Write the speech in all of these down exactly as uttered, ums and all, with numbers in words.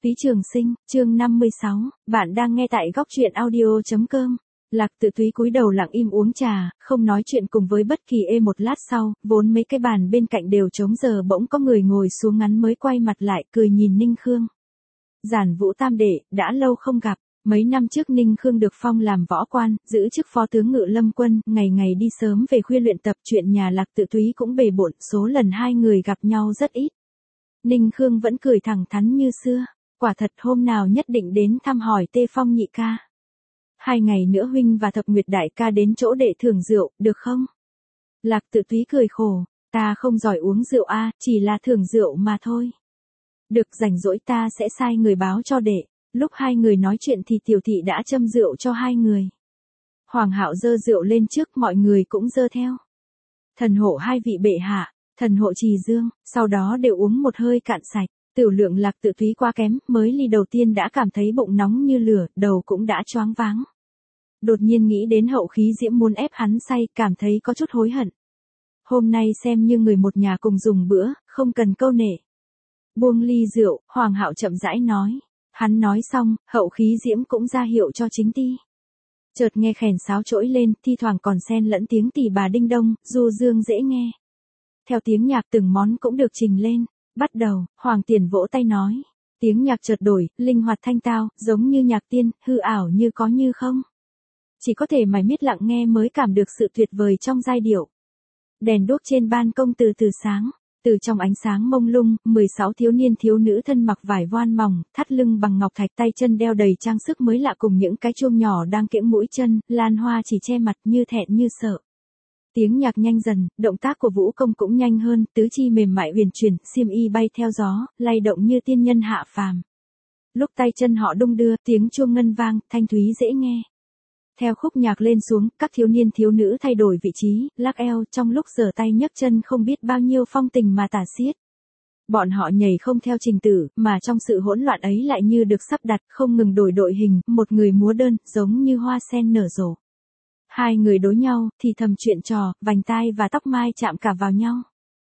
Phí Trường Sinh, chương năm mươi sáu, bạn đang nghe tại góc truyện audio chấm com. Lạc Tự Túy cúi đầu lặng im uống trà, không nói chuyện cùng với bất kỳ ê một lát sau, vốn mấy cái bàn bên cạnh đều trống giờ bỗng có người ngồi xuống ngắn mới quay mặt lại cười nhìn Ninh Khương. Giản Vũ tam đệ, đã lâu không gặp. Mấy năm trước Ninh Khương được phong làm võ quan, giữ chức phó tướng Ngự Lâm Quân, ngày ngày đi sớm về khuya luyện tập, chuyện nhà Lạc Tự Túy cũng bề bộn, số lần hai người gặp nhau rất ít. Ninh Khương vẫn cười thẳng thắn như xưa, quả thật hôm nào nhất định đến thăm hỏi Tê Phong nhị ca. Hai ngày nữa huynh và Thập Nguyệt đại ca đến chỗ để thưởng rượu, được không? Lạc Tự Túy cười khổ, ta không giỏi uống rượu a, chỉ là thưởng rượu mà thôi. Được, rảnh rỗi ta sẽ sai người báo cho đệ. Lúc hai người nói chuyện thì tiểu thị đã châm rượu cho hai người. Hoàng Hạo dơ rượu lên trước, mọi người cũng dơ theo. Thần hộ hai vị bệ hạ, thần hộ Trì Dương, sau đó đều uống một hơi cạn sạch. Tiểu lượng Lạc Tự Túy quá kém, mới ly đầu tiên đã cảm thấy bụng nóng như lửa, đầu cũng đã choáng váng. Đột nhiên nghĩ đến Hậu Khí Diễm muốn ép hắn say, cảm thấy có chút hối hận. Hôm nay xem như người một nhà cùng dùng bữa, không cần câu nệ. Buông ly rượu, Hoàng Hạo chậm rãi nói. Hắn nói xong, Hậu Khí Diễm cũng ra hiệu cho chính ti. Chợt nghe khèn sáo trỗi lên, thi thoảng còn xen lẫn tiếng tỳ bà đinh đông, du dương dễ nghe. Theo tiếng nhạc từng món cũng được trình lên. Bắt đầu, Hoàng Tiền vỗ tay nói. Tiếng nhạc chợt đổi, linh hoạt thanh tao, giống như nhạc tiên, hư ảo như có như không. Chỉ có thể mải miết lặng nghe mới cảm được sự tuyệt vời trong giai điệu. Đèn đuốc trên ban công từ từ sáng. Từ trong ánh sáng mông lung, mười sáu thiếu niên thiếu nữ thân mặc vải voan mỏng, thắt lưng bằng ngọc thạch, tay chân đeo đầy trang sức mới lạ cùng những cái chuông nhỏ đang kiễng mũi chân, lan hoa chỉ che mặt như thẹn như sợ. Tiếng nhạc nhanh dần, động tác của vũ công cũng nhanh hơn, tứ chi mềm mại huyền chuyển, xiêm y bay theo gió, lay động như tiên nhân hạ phàm. Lúc tay chân họ đung đưa, tiếng chuông ngân vang, thanh thúy dễ nghe. Theo khúc nhạc lên xuống, các thiếu niên thiếu nữ thay đổi vị trí, lắc eo, trong lúc giở tay nhấc chân không biết bao nhiêu phong tình mà tả xiết. Bọn họ nhảy không theo trình tự, mà trong sự hỗn loạn ấy lại như được sắp đặt, không ngừng đổi đội hình, một người múa đơn, giống như hoa sen nở rộ. Hai người đối nhau, thì thầm chuyện trò, vành tai và tóc mai chạm cả vào nhau.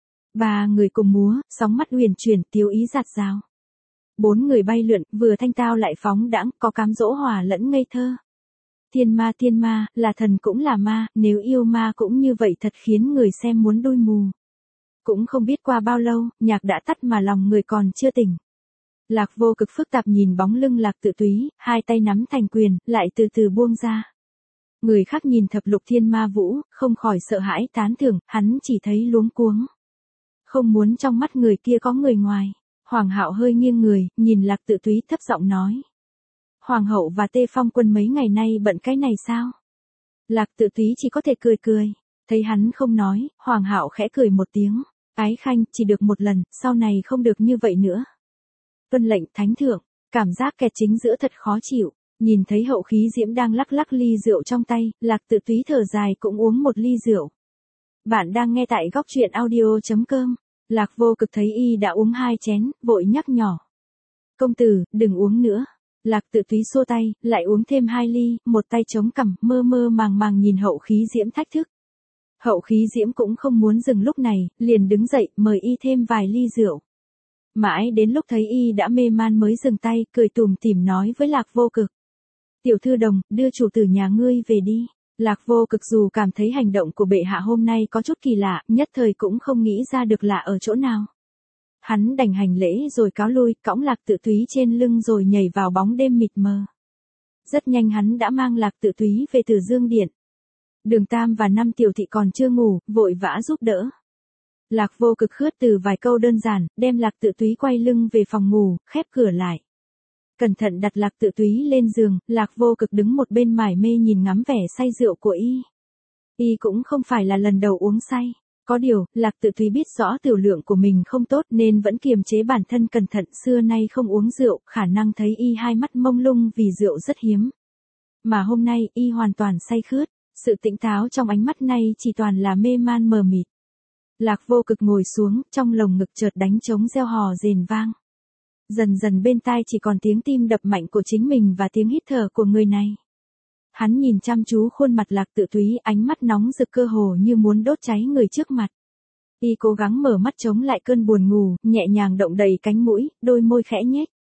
Ba người cùng múa, sóng mắt huyền chuyển, tiếu ý dạt dào. Bốn người bay lượn, vừa thanh tao lại phóng đãng, có cám dỗ hòa lẫn ngây thơ. Thiên ma thiên ma, là thần cũng là ma, nếu yêu ma cũng như vậy thật khiến người xem muốn đôi mù. Cũng không biết qua bao lâu, nhạc đã tắt mà lòng người còn chưa tỉnh. Lạc Vô Cực phức tạp nhìn bóng lưng Lạc Tự Túy, hai tay nắm thành quyền, lại từ từ buông ra. Người khác nhìn thập lục thiên ma vũ, không khỏi sợ hãi tán thưởng, hắn chỉ thấy luống cuống. Không muốn trong mắt người kia có người ngoài. Hoàng Hạo hơi nghiêng người, nhìn Lạc Tự Túy thấp giọng nói. Hoàng hậu và Tê Phong quân mấy ngày nay bận cái này sao? Lạc Tự Túy chỉ có thể cười cười. Thấy hắn không nói, Hoàng Hạo khẽ cười một tiếng. Ái khanh, chỉ được một lần, sau này không được như vậy nữa. Tuân lệnh thánh thượng, cảm giác kẹt chính giữa thật khó chịu. Nhìn thấy Hậu Khí Diễm đang lắc lắc ly rượu trong tay, Lạc Tự Túy thở dài cũng uống một ly rượu. Bạn đang nghe tại góc truyện audio chấm com. Lạc Vô Cực thấy y đã uống hai chén, vội nhắc nhỏ. Công tử, đừng uống nữa. Lạc Tự Túy xua tay, lại uống thêm hai ly, một tay chống cằm, mơ mơ màng màng nhìn Hậu Khí Diễm thách thức. Hậu Khí Diễm cũng không muốn dừng lúc này, liền đứng dậy, mời y thêm vài ly rượu. Mãi đến lúc thấy y đã mê man mới dừng tay, cười tủm tỉm nói với Lạc Vô Cực. Tiểu thư đồng, đưa chủ tử nhà ngươi về đi. Lạc Vô Cực dù cảm thấy hành động của bệ hạ hôm nay có chút kỳ lạ, nhất thời cũng không nghĩ ra được lạ ở chỗ nào. Hắn đành hành lễ rồi cáo lui, cõng Lạc Tự Túy trên lưng rồi nhảy vào bóng đêm mịt mờ. Rất nhanh hắn đã mang Lạc Tự Túy về Từ Dương Điện. Đường Tam và năm tiểu thị còn chưa ngủ, vội vã giúp đỡ. Lạc Vô Cực khước từ vài câu đơn giản, đem Lạc Tự Túy quay lưng về phòng ngủ, khép cửa lại. Cẩn thận đặt Lạc Tự Túy lên giường, Lạc Vô Cực đứng một bên mải mê nhìn ngắm vẻ say rượu của y. Y cũng không phải là lần đầu uống say. Có điều, Lạc Tự Túy biết rõ tiểu lượng của mình không tốt nên vẫn kiềm chế bản thân cẩn thận, xưa nay không uống rượu, khả năng thấy y hai mắt mông lung vì rượu rất hiếm. Mà hôm nay, y hoàn toàn say khướt, sự tỉnh táo trong ánh mắt này chỉ toàn là mê man mờ mịt. Lạc Vô Cực ngồi xuống, trong lồng ngực chợt đánh trống reo hò rền vang. Dần dần bên tai chỉ còn tiếng tim đập mạnh của chính mình và tiếng hít thở của người này. Hắn nhìn chăm chú khuôn mặt Lạc Tự Túy, ánh mắt nóng rực cơ hồ như muốn đốt cháy người trước mặt. Y cố gắng mở mắt chống lại cơn buồn ngủ, nhẹ nhàng động đầy cánh mũi, đôi môi khẽ nhếch.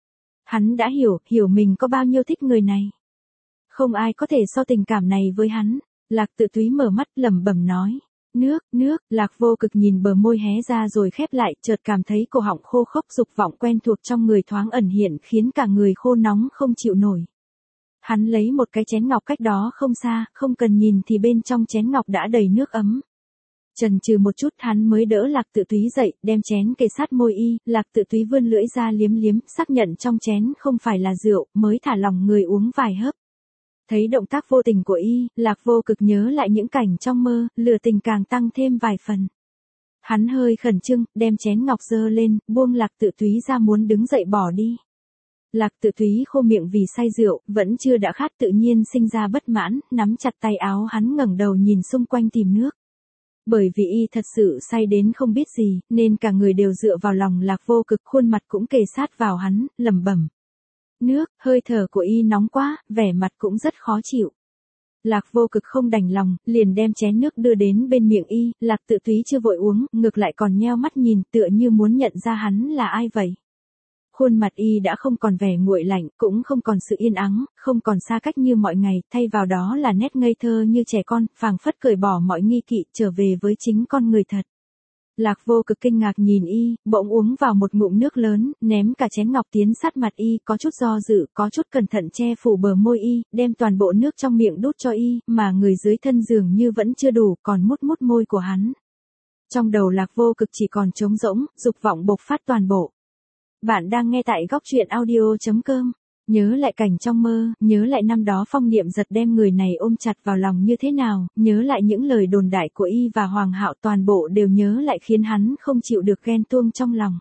Hắn đã hiểu, hiểu mình có bao nhiêu thích người này. Không ai có thể so tình cảm này với hắn. Lạc Tự Túy mở mắt lẩm bẩm nói. Nước, nước, Lạc Vô Cực nhìn bờ môi hé ra rồi khép lại, chợt cảm thấy cổ họng khô khốc, dục vọng quen thuộc trong người thoáng ẩn hiện khiến cả người khô nóng không chịu nổi. Hắn lấy một cái chén ngọc cách đó không xa, không cần nhìn thì bên trong chén ngọc đã đầy nước ấm. Chần chừ một chút hắn mới đỡ Lạc Tự Túy dậy, đem chén kề sát môi y, Lạc Tự Túy vươn lưỡi ra liếm liếm, xác nhận trong chén không phải là rượu, mới thả lòng người uống vài hớp. Thấy động tác vô tình của y, Lạc Vô Cực nhớ lại những cảnh trong mơ, lửa tình càng tăng thêm vài phần. Hắn hơi khẩn trương, đem chén ngọc giơ lên, buông Lạc Tự Túy ra muốn đứng dậy bỏ đi. Lạc Tự Túy khô miệng vì say rượu, vẫn chưa đã khát tự nhiên sinh ra bất mãn, nắm chặt tay áo hắn ngẩng đầu nhìn xung quanh tìm nước. Bởi vì y thật sự say đến không biết gì, nên cả người đều dựa vào lòng Lạc Vô Cực, khuôn mặt cũng kề sát vào hắn, lẩm bẩm. Nước, hơi thở của y nóng quá, vẻ mặt cũng rất khó chịu. Lạc Vô Cực không đành lòng, liền đem chén nước đưa đến bên miệng y, Lạc Tự Túy chưa vội uống, ngược lại còn nheo mắt nhìn tựa như muốn nhận ra hắn là ai vậy. Khuôn mặt y đã không còn vẻ nguội lạnh, cũng không còn sự yên ắng, không còn xa cách như mọi ngày, thay vào đó là nét ngây thơ như trẻ con, phảng phất cởi bỏ mọi nghi kỵ, trở về với chính con người thật. Lạc Vô Cực kinh ngạc nhìn y, bỗng uống vào một ngụm nước lớn, ném cả chén ngọc tiến sát mặt y, có chút do dự, có chút cẩn thận che phủ bờ môi y, đem toàn bộ nước trong miệng đút cho y, mà người dưới thân dường như vẫn chưa đủ, còn mút mút môi của hắn. Trong đầu Lạc Vô Cực chỉ còn trống rỗng, dục vọng bộc phát toàn bộ. Bạn đang nghe tại góc truyện audio chấm com. Nhớ lại cảnh trong mơ, nhớ lại năm đó Phong Niệm Giật đem người này ôm chặt vào lòng như thế nào, nhớ lại những lời đồn đại của y và Hoàng Hạo, toàn bộ đều nhớ lại khiến hắn không chịu được ghen tuông trong lòng.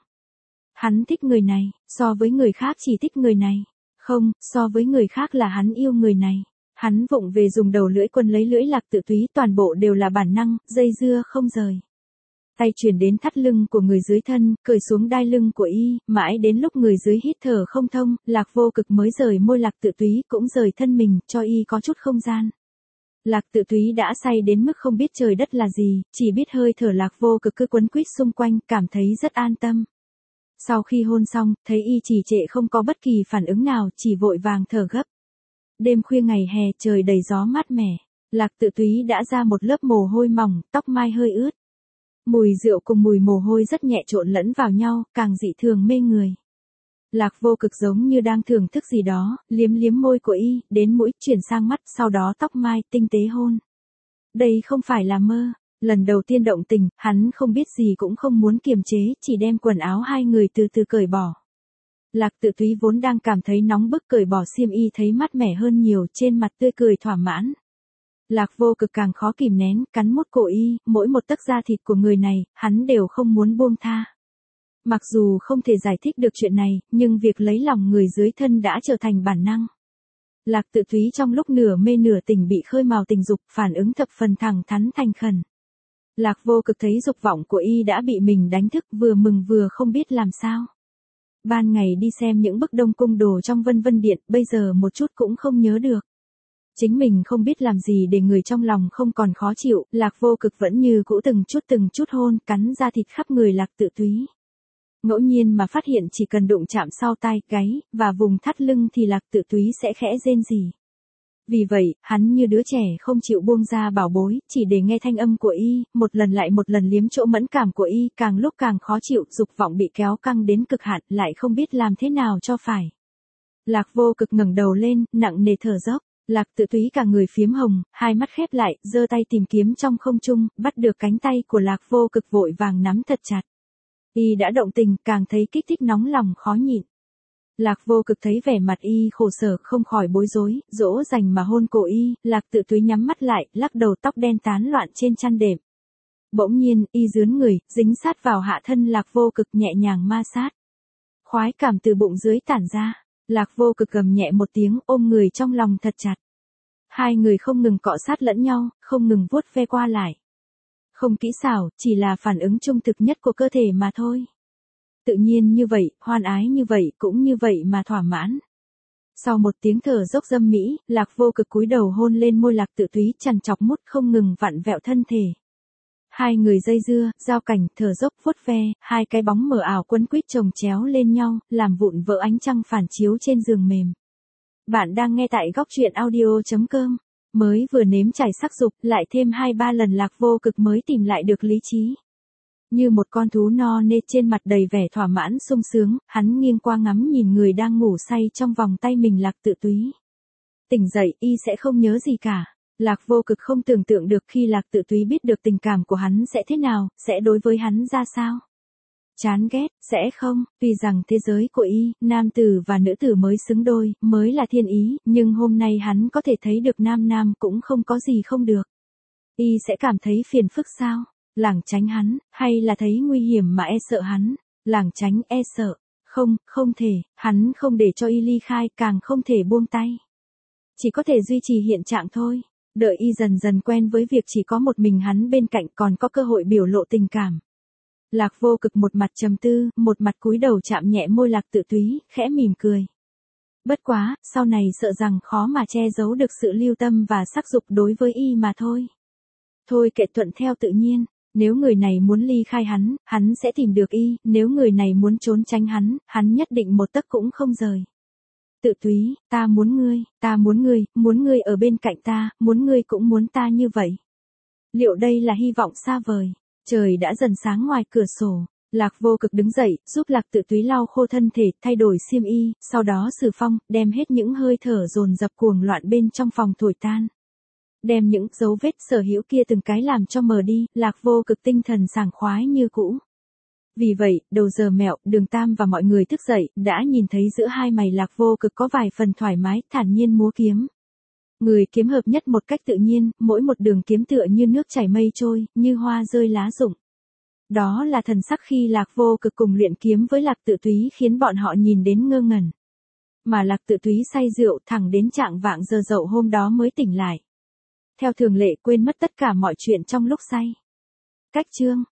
Hắn thích người này, so với người khác chỉ thích người này. Không, so với người khác là hắn yêu người này. Hắn vụng về dùng đầu lưỡi quân lấy lưỡi Lạc Tự Túy, toàn bộ đều là bản năng, dây dưa không rời. Tay truyền đến thắt lưng của người dưới thân, cởi xuống đai lưng của y, mãi đến lúc người dưới hít thở không thông, Lạc Vô Cực mới rời môi Lạc Tự Túy, cũng rời thân mình, cho y có chút không gian. Lạc Tự Túy đã say đến mức không biết trời đất là gì, chỉ biết hơi thở Lạc Vô Cực cứ quấn quýt xung quanh, cảm thấy rất an tâm. Sau khi hôn xong, thấy y trì trệ không có bất kỳ phản ứng nào, chỉ vội vàng thở gấp. Đêm khuya ngày hè, trời đầy gió mát mẻ, Lạc Tự Túy đã ra một lớp mồ hôi mỏng, tóc mai hơi ướt. Mùi rượu cùng mùi mồ hôi rất nhẹ trộn lẫn vào nhau, càng dị thường mê người. Lạc Vô Cực giống như đang thưởng thức gì đó, liếm liếm môi của y, đến mũi, chuyển sang mắt, sau đó tóc mai, tinh tế hôn. Đây không phải là mơ. Lần đầu tiên động tình, hắn không biết gì cũng không muốn kiềm chế, chỉ đem quần áo hai người từ từ cởi bỏ. Lạc Tự Túy vốn đang cảm thấy nóng bức, cởi bỏ xiêm y thấy mát mẻ hơn nhiều, trên mặt tươi cười thỏa mãn. Lạc Vô Cực càng khó kìm nén, cắn mút cổ y, mỗi một tấc da thịt của người này, hắn đều không muốn buông tha. Mặc dù không thể giải thích được chuyện này, nhưng việc lấy lòng người dưới thân đã trở thành bản năng. Lạc Tự Túy trong lúc nửa mê nửa tỉnh bị khơi mào tình dục, phản ứng thập phần thẳng thắn thành khẩn. Lạc Vô Cực thấy dục vọng của y đã bị mình đánh thức, vừa mừng vừa không biết làm sao. Ban ngày đi xem những bức Đông Cung đồ trong Vân Vân Điện, bây giờ một chút cũng không nhớ được. Chính mình không biết làm gì để người trong lòng không còn khó chịu, Lạc Vô Cực vẫn như cũ từng chút từng chút hôn, cắn da thịt khắp người Lạc Tự Túy. Ngẫu nhiên mà phát hiện chỉ cần đụng chạm sau tai, gáy, và vùng thắt lưng thì Lạc Tự Túy sẽ khẽ rên rỉ. Vì vậy, hắn như đứa trẻ không chịu buông ra bảo bối, chỉ để nghe thanh âm của y, một lần lại một lần liếm chỗ mẫn cảm của y, càng lúc càng khó chịu, dục vọng bị kéo căng đến cực hạn, lại không biết làm thế nào cho phải. Lạc Vô Cực ngẩng đầu lên, nặng nề thở dốc. Lạc Tự Túy cả người phiếm hồng, hai mắt khép lại, giơ tay tìm kiếm trong không trung, bắt được cánh tay của Lạc Vô Cực vội vàng nắm thật chặt. Y đã động tình, càng thấy kích thích nóng lòng khó nhịn. Lạc Vô Cực thấy vẻ mặt y khổ sở, không khỏi bối rối, dỗ dành mà hôn cổ y, Lạc Tự Túy nhắm mắt lại, lắc đầu, tóc đen tán loạn trên chăn đệm. Bỗng nhiên, y dướn người, dính sát vào hạ thân Lạc Vô Cực, nhẹ nhàng ma sát. Khoái cảm từ bụng dưới tản ra. Lạc Vô Cực gầm nhẹ một tiếng, ôm người trong lòng thật chặt. Hai người không ngừng cọ sát lẫn nhau, không ngừng vuốt ve qua lại. Không kỹ xảo, chỉ là phản ứng trung thực nhất của cơ thể mà thôi. Tự nhiên như vậy, hoan ái như vậy, cũng như vậy mà thỏa mãn. Sau một tiếng thở dốc dâm mỹ, Lạc Vô Cực cúi đầu hôn lên môi Lạc Tự Túy, chằn chọc mút không ngừng vặn vẹo thân thể. Hai người dây dưa, giao cảnh, thở dốc, vuốt ve, hai cái bóng mờ ảo quấn quýt chồng chéo lên nhau, làm vụn vỡ ánh trăng phản chiếu trên giường mềm. Bạn đang nghe tại góc truyện audio.com. Mới vừa nếm trải sắc dục, lại thêm hai ba lần Lạc Vô Cực mới tìm lại được lý trí. Như một con thú no nê trên mặt đầy vẻ thỏa mãn sung sướng, hắn nghiêng qua ngắm nhìn người đang ngủ say trong vòng tay mình Lạc Tự Túy. Tỉnh dậy, y sẽ không nhớ gì cả. Lạc Vô Cực không tưởng tượng được khi Lạc Tự Túy biết được tình cảm của hắn sẽ thế nào, sẽ đối với hắn ra sao. Chán ghét, sẽ không, tuy rằng thế giới của y, nam tử và nữ tử mới xứng đôi, mới là thiên ý, nhưng hôm nay hắn có thể thấy được nam nam cũng không có gì không được. Y sẽ cảm thấy phiền phức sao? Lảng tránh hắn, hay là thấy nguy hiểm mà e sợ hắn? Lảng tránh e sợ, không, không thể, hắn không để cho y ly khai, càng không thể buông tay. Chỉ có thể duy trì hiện trạng thôi. Đợi y dần dần quen với việc chỉ có một mình hắn bên cạnh còn có cơ hội biểu lộ tình cảm. Lạc Vô Cực một mặt trầm tư, một mặt cúi đầu chạm nhẹ môi Lạc Tự Túy, khẽ mỉm cười. Bất quá, sau này sợ rằng khó mà che giấu được sự lưu tâm và sắc dục đối với y mà thôi. Thôi kệ, thuận theo tự nhiên, nếu người này muốn ly khai hắn, hắn sẽ tìm được y, nếu người này muốn trốn tránh hắn, hắn nhất định một tấc cũng không rời. Tự Túy, ta muốn ngươi, ta muốn ngươi, muốn ngươi ở bên cạnh ta, muốn ngươi cũng muốn ta như vậy. Liệu đây là hy vọng xa vời? Trời đã dần sáng ngoài cửa sổ. Lạc Vô Cực đứng dậy, giúp Lạc Tự Túy lau khô thân thể, thay đổi xiêm y, sau đó sử phong, đem hết những hơi thở dồn dập cuồng loạn bên trong phòng thổi tan. Đem những dấu vết sở hữu kia từng cái làm cho mờ đi, Lạc Vô Cực tinh thần sảng khoái như cũ. Vì vậy, đầu giờ mẹo, Đường Tam và mọi người thức dậy, đã nhìn thấy giữa hai mày Lạc Vô Cực có vài phần thoải mái, thản nhiên múa kiếm. Người kiếm hợp nhất một cách tự nhiên, mỗi một đường kiếm tựa như nước chảy mây trôi, như hoa rơi lá rụng. Đó là thần sắc khi Lạc Vô Cực cùng luyện kiếm với Lạc Tự Túy khiến bọn họ nhìn đến ngơ ngẩn. Mà Lạc Tự Túy say rượu thẳng đến trạng vạng giờ dậu hôm đó mới tỉnh lại. Theo thường lệ quên mất tất cả mọi chuyện trong lúc say. Cách chương